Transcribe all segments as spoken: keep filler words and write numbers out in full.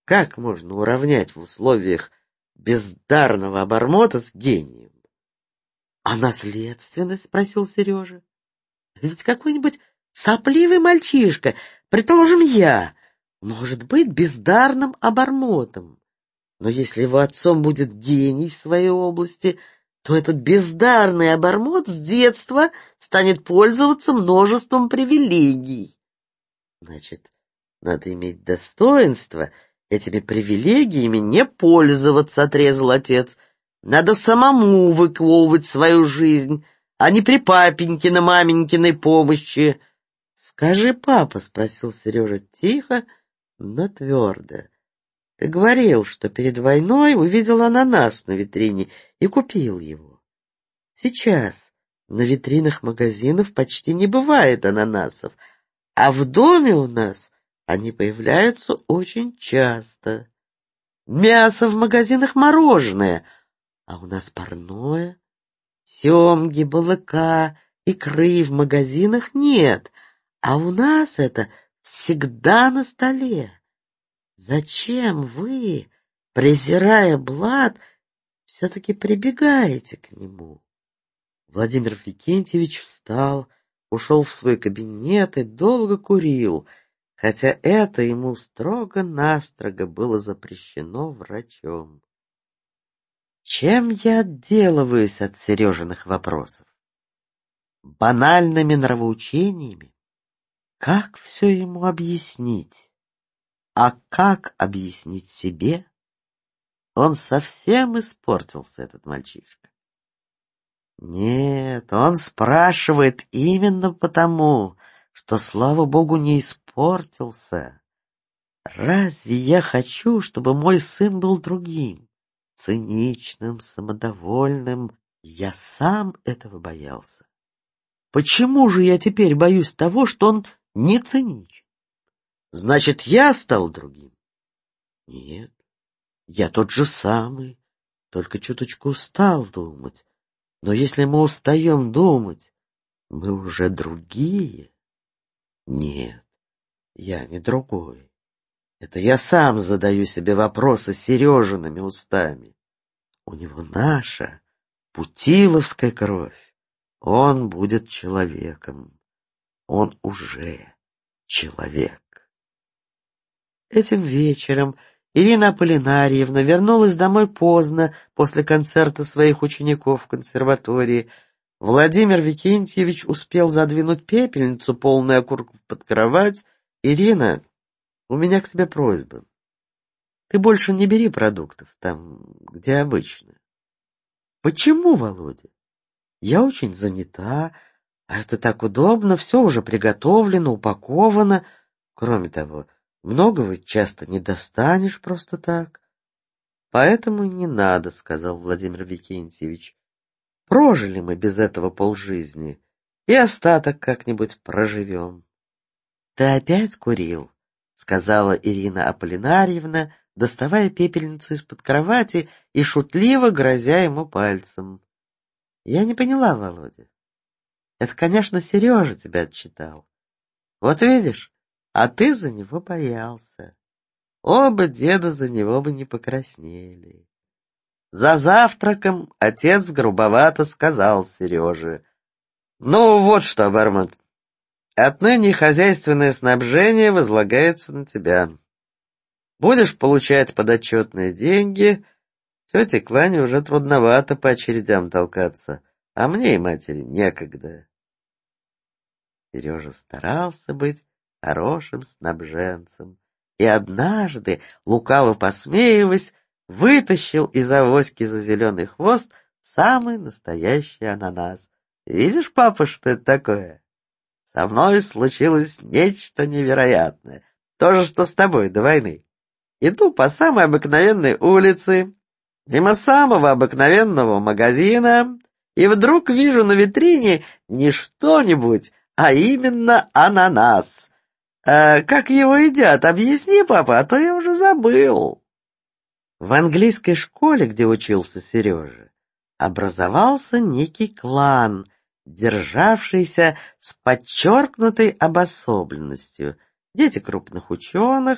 Как можно уравнять в условиях бездарного обормота с гением? — А наследственность? — спросил Сережа. — Ведь какой-нибудь сопливый мальчишка, предположим, я, может быть бездарным обормотом. Но если его отцом будет гений в своей области, то этот бездарный обормот с детства станет пользоваться множеством привилегий. Значит, надо иметь достоинство этими привилегиями не пользоваться, отрезал отец. Надо самому выковывать свою жизнь, а не при папенькиной, маменькиной помощи. — Скажи, папа, — спросил Сережа тихо, но твердо, — ты говорил, что перед войной увидел ананас на витрине и купил его. Сейчас на витринах магазинов почти не бывает ананасов, а в доме у нас они появляются очень часто. Мясо в магазинах мороженое, а у нас парное. Семги, балыка, икры в магазинах нет, а у нас это всегда на столе. Зачем вы, презирая блат, все-таки прибегаете к нему? Владимир Викентьевич встал, ушел в свой кабинет и долго курил, хотя это ему строго-настрого было запрещено врачом. Чем я отделываюсь от Сережиных вопросов? Банальными нравоучениями? Как все ему объяснить? А как объяснить себе? Он совсем испортился, этот мальчишка. Нет, он спрашивает именно потому, что, слава богу, не испортился. Разве я хочу, чтобы мой сын был другим, циничным, самодовольным? Я сам этого боялся. Почему же я теперь боюсь того, что он не циничен? Значит, я стал другим? Нет, я тот же самый, только чуточку устал думать. Но если мы устаем думать, мы уже другие. Нет, я не другой. Это я сам задаю себе вопросы Сережиными устами. У него наша путиловская кровь. Он будет человеком. Он уже человек. Этим вечером Ирина Аполлинарьевна вернулась домой поздно после концерта своих учеников в консерватории. Владимир Викентьевич успел задвинуть пепельницу, полную окурков, под кровать. — Ирина, у меня к тебе просьба. Ты больше не бери продуктов там, где обычно. — Почему, Володя? Я очень занята, а это так удобно, все уже приготовлено, упаковано. Кроме того, многого часто не достанешь просто так. — Поэтому и не надо, — сказал Владимир Викентьевич. — Прожили мы без этого полжизни, и остаток как-нибудь проживем. — Ты опять курил? — сказала Ирина Аполлинарьевна, доставая пепельницу из-под кровати и шутливо грозя ему пальцем. — Я не поняла, Володя. Это, конечно, Сережа тебя отчитал. Вот видишь, а ты за него боялся. Оба деда за него бы не покраснели. За завтраком отец грубовато сказал Сереже: — Ну вот что, обормот, отныне хозяйственное снабжение возлагается на тебя. Будешь получать подотчетные деньги. Тете Клане уже трудновато по очередям толкаться, а мне и матери некогда. Сережа старался быть хорошим снабженцем, и однажды, лукаво посмеиваясь, вытащил из авоськи за зеленый хвост самый настоящий ананас. Видишь, папа, что это такое? Со мной случилось нечто невероятное. То же, что с тобой до войны. Иду по самой обыкновенной улице, мимо самого обыкновенного магазина, и вдруг вижу на витрине не что-нибудь, а именно ананас. А как его едят, объясни, папа, а то я уже забыл. В английской школе, где учился Сережа, образовался некий клан, державшийся с подчеркнутой обособленностью. Дети крупных ученых,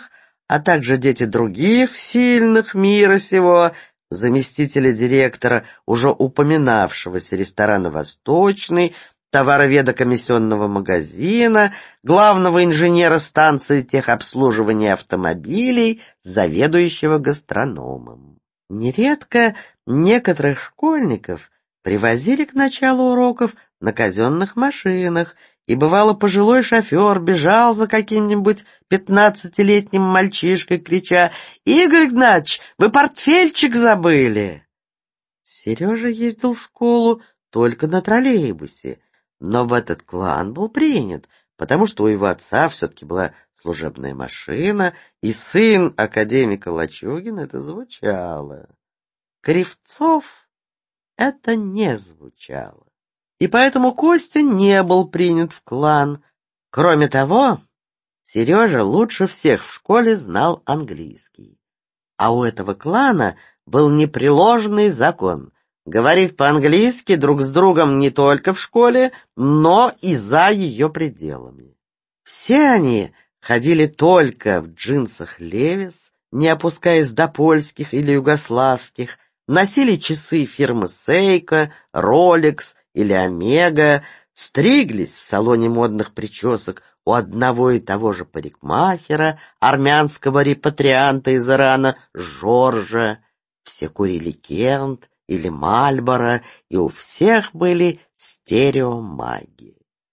а также дети других сильных мира сего, заместителя директора уже упоминавшегося ресторана «Восточный», товароведа комиссионного магазина, главного инженера станции техобслуживания автомобилей, заведующего гастрономом. Нередко некоторых школьников привозили к началу уроков на казенных машинах, и бывало пожилой шофер бежал за каким-нибудь пятнадцатилетним мальчишкой, крича: «Игорь Игнатьевич, вы портфельчик забыли!» Сережа ездил в школу только на троллейбусе, но в этот клан был принят, потому что у его отца все-таки была служебная машина, и сын академика Лачугина это звучало. Кривцов это не звучало. И поэтому Костя не был принят в клан. Кроме того, Сережа лучше всех в школе знал английский. А у этого клана был непреложный закон — говорить по-английски друг с другом не только в школе, но и за ее пределами. Все они ходили только в джинсах Левис, не опускаясь до польских или югославских, носили часы фирмы Seiko, Rolex или Омега, стриглись в салоне модных причесок у одного и того же парикмахера, армянского репатрианта из Ирана Жоржа. Все курили Кент или Мальборо, и у всех были стереомаги.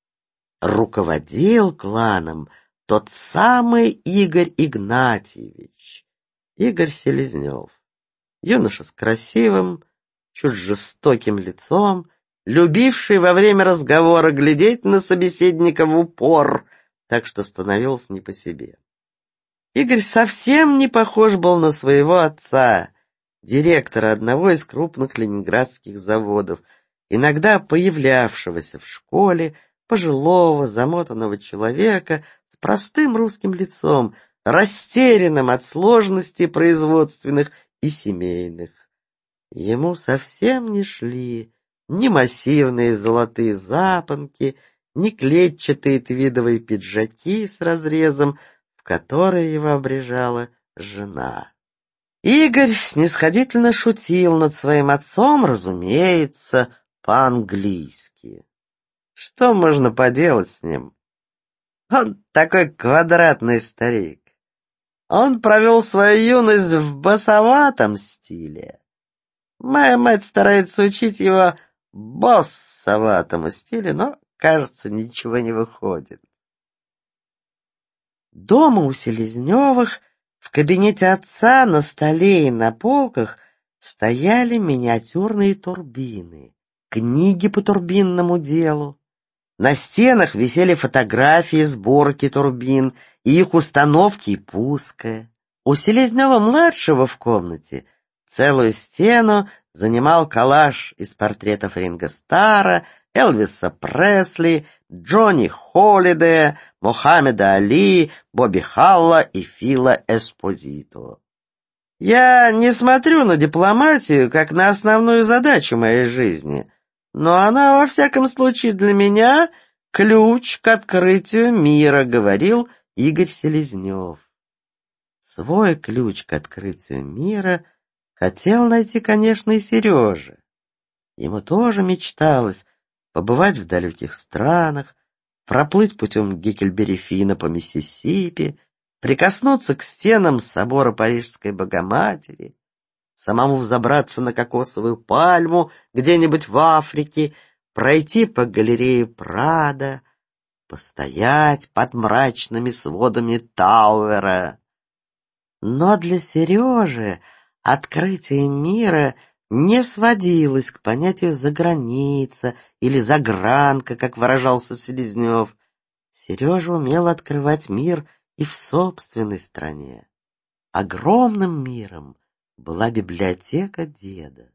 Руководил кланом тот самый Игорь Игнатьевич, Игорь Селезнев. Юноша с красивым, чуть жестоким лицом, любивший во время разговора глядеть на собеседника в упор, так что становился не по себе. Игорь совсем не похож был на своего отца, директора одного из крупных ленинградских заводов, иногда появлявшегося в школе, пожилого, замотанного человека с простым русским лицом, растерянным от сложностей производственных и семейных. Ему совсем не шли ни массивные золотые запонки, ни клетчатые твидовые пиджаки с разрезом, в которые его обрежала жена. Игорь снисходительно шутил над своим отцом, разумеется, по-английски. Что можно поделать с ним? Он такой квадратный старик. Он провел свою юность в басоватом стиле. Моя мать старается учить его боссоватому стилю, но, кажется, ничего не выходит. Дома у Селезневых в кабинете отца на столе и на полках стояли миниатюрные турбины, книги по турбинному делу. На стенах висели фотографии сборки турбин и их установки и пуска. У Селезнева-младшего в комнате целую стену занимал коллаж из портретов Ринго Старра, Элвиса Пресли, Джонни Холлидея, Мохаммеда Али, Бобби Халла и Фила Эспозито. Я не смотрю на дипломатию как на основную задачу моей жизни, но она, во всяком случае, для меня ключ к открытию мира, говорил Игорь Селезнев. Свой ключ к открытию мира хотел найти, конечно, и Сережа. Ему тоже мечталось побывать в далеких странах, проплыть путем Геккельбери-Финна по Миссисипи, прикоснуться к стенам собора Парижской Богоматери, самому взобраться на кокосовую пальму где-нибудь в Африке, пройти по галерее Прадо, постоять под мрачными сводами Тауэра. Но для Сережи открытие мира не сводилось к понятию «заграница» или «загранка», как выражался Селезнев. Сережа умел открывать мир и в собственной стране. Огромным миром была библиотека деда.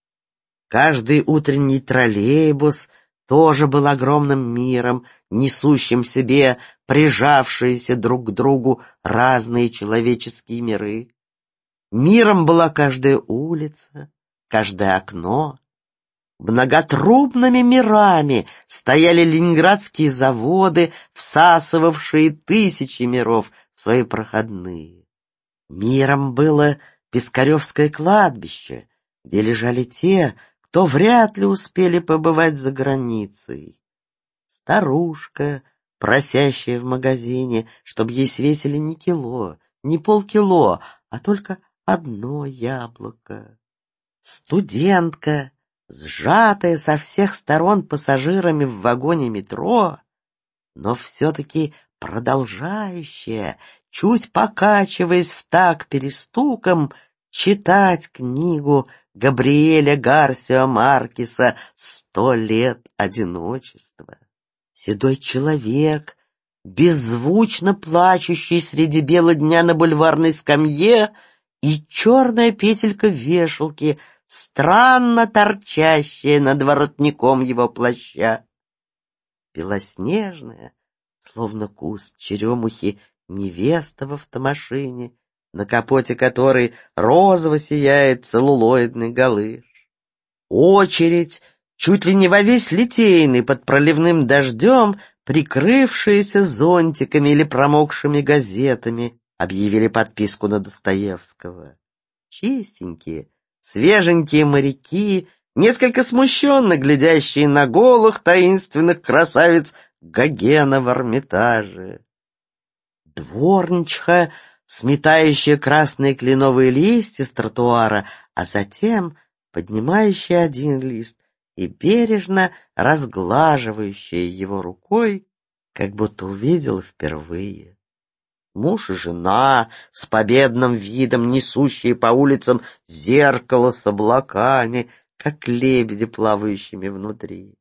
Каждый утренний троллейбус тоже был огромным миром, несущим в себе прижавшиеся друг к другу разные человеческие миры. Миром была каждая улица, каждое окно. Многотрубными мирами стояли ленинградские заводы, всасывавшие тысячи миров в свои проходные. Миром было Пискаревское кладбище, где лежали те, кто вряд ли успели побывать за границей. Старушка, просящая в магазине, чтобы ей свесили не кило, не полкило, а только одно яблоко. Студентка, сжатая со всех сторон пассажирами в вагоне метро, но все-таки продолжающая, чуть покачиваясь в такт перестуком, читать книгу Габриэля Гарсио Маркеса «Сто лет одиночества». Седой человек, беззвучно плачущий среди бела дня на бульварной скамье, и черная петелька вешалки, странно торчащая над воротником его плаща. Белоснежная, словно куст черемухи, невеста в автомашине, на капоте которой розово сияет целлулоидный галыш. Очередь, чуть ли не во весь Литейный под проливным дождем, прикрывшиеся зонтиками или промокшими газетами, объявили подписку на Достоевского. Чистенькие, свеженькие моряки, несколько смущенно глядящие на голых таинственных красавиц Гогена в Эрмитаже. Дворничиха, сметающая красные кленовые листья с тротуара, а затем поднимающая один лист и бережно разглаживающая его рукой, как будто увидела впервые. Муж и жена с победным видом, несущие по улицам зеркало с облаками, как лебеди, плавающими внутри.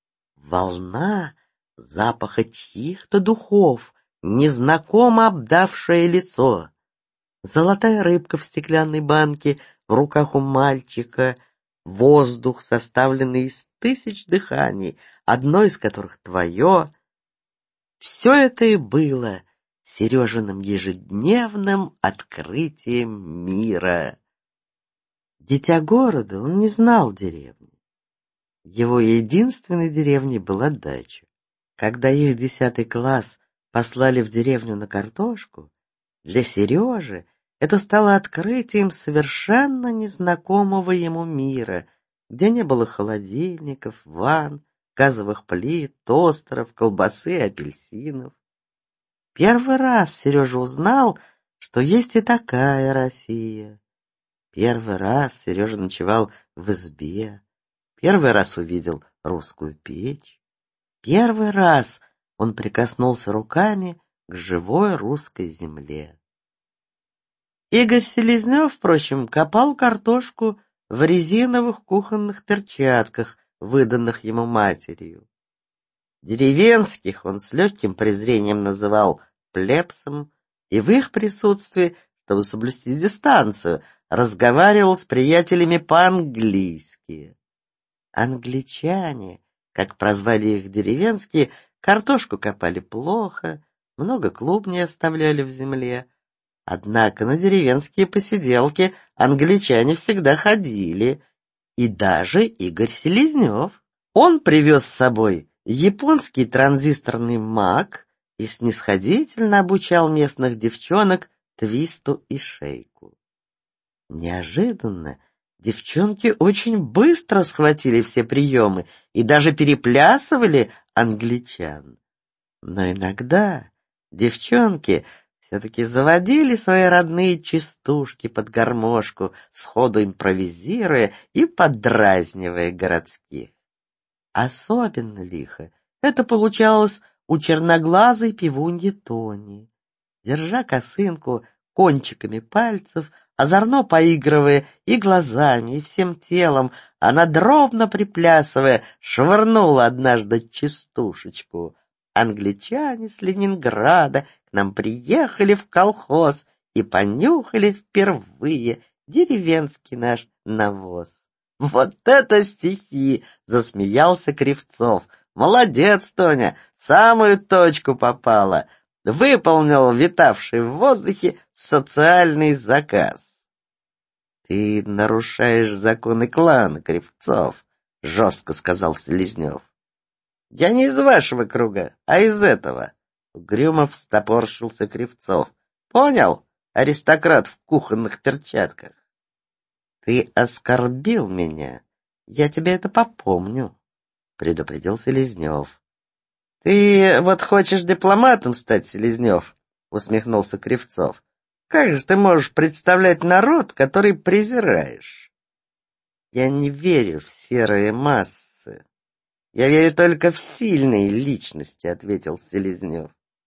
Волна запаха чьих-то духов, незнакомо обдавшее лицо. Золотая рыбка в стеклянной банке в руках у мальчика, воздух, составленный из тысяч дыханий, одно из которых твое. Все это и было Сережиным ежедневным открытием мира. Дитя города, он не знал деревни. Его единственной деревней была дача. Когда их десятый класс послали в деревню на картошку, для Сережи это стало открытием совершенно незнакомого ему мира, где не было холодильников, ванн, газовых плит, тостеров, колбасы, апельсинов. Первый раз Сережа узнал, что есть и такая Россия. Первый раз Сережа ночевал в избе. Первый раз увидел русскую печь. Первый раз он прикоснулся руками к живой русской земле. Игорь Селезнев, впрочем, копал картошку в резиновых кухонных перчатках, выданных ему матерью. Деревенских он с легким презрением называл плебсом, и в их присутствии, чтобы соблюсти дистанцию, разговаривал с приятелями по-английски. Англичане, как прозвали их деревенские, картошку копали плохо, много клубней оставляли в земле. Однако на деревенские посиделки англичане всегда ходили, и даже Игорь Селезнев. Он привез с собой японский транзисторный маг и снисходительно обучал местных девчонок твисту и шейку. Неожиданно девчонки очень быстро схватили все приемы и даже переплясывали англичан. Но иногда девчонки все-таки заводили свои родные частушки под гармошку, сходу импровизируя и подразнивая городских. Особенно лихо это получалось у черноглазой пивуньи Тони. Держа косынку кончиками пальцев, озорно поигрывая и глазами, и всем телом, она, дробно приплясывая, швырнула однажды частушечку. Англичане с Ленинграда к нам приехали в колхоз и понюхали впервые деревенский наш навоз. Вот это стихи! — засмеялся Кривцов. Молодец, Тоня, в самую точку попала. Выполнил витавший в воздухе социальный заказ. Ты нарушаешь законы клана, Кривцов, — жестко сказал Селезнев. Я не из вашего круга, а из этого. Угрюмо встопорщился Кривцов. Понял? аристократ в кухонных перчатках. Ты оскорбил меня, я тебе это попомню, предупредил Селезнев. Ты вот хочешь дипломатом стать, Селезнев? Усмехнулся Кривцов. Как же ты можешь представлять народ, который презираешь? Я не верю в серые массы. Я верю только в сильные личности, ответил Селезнев.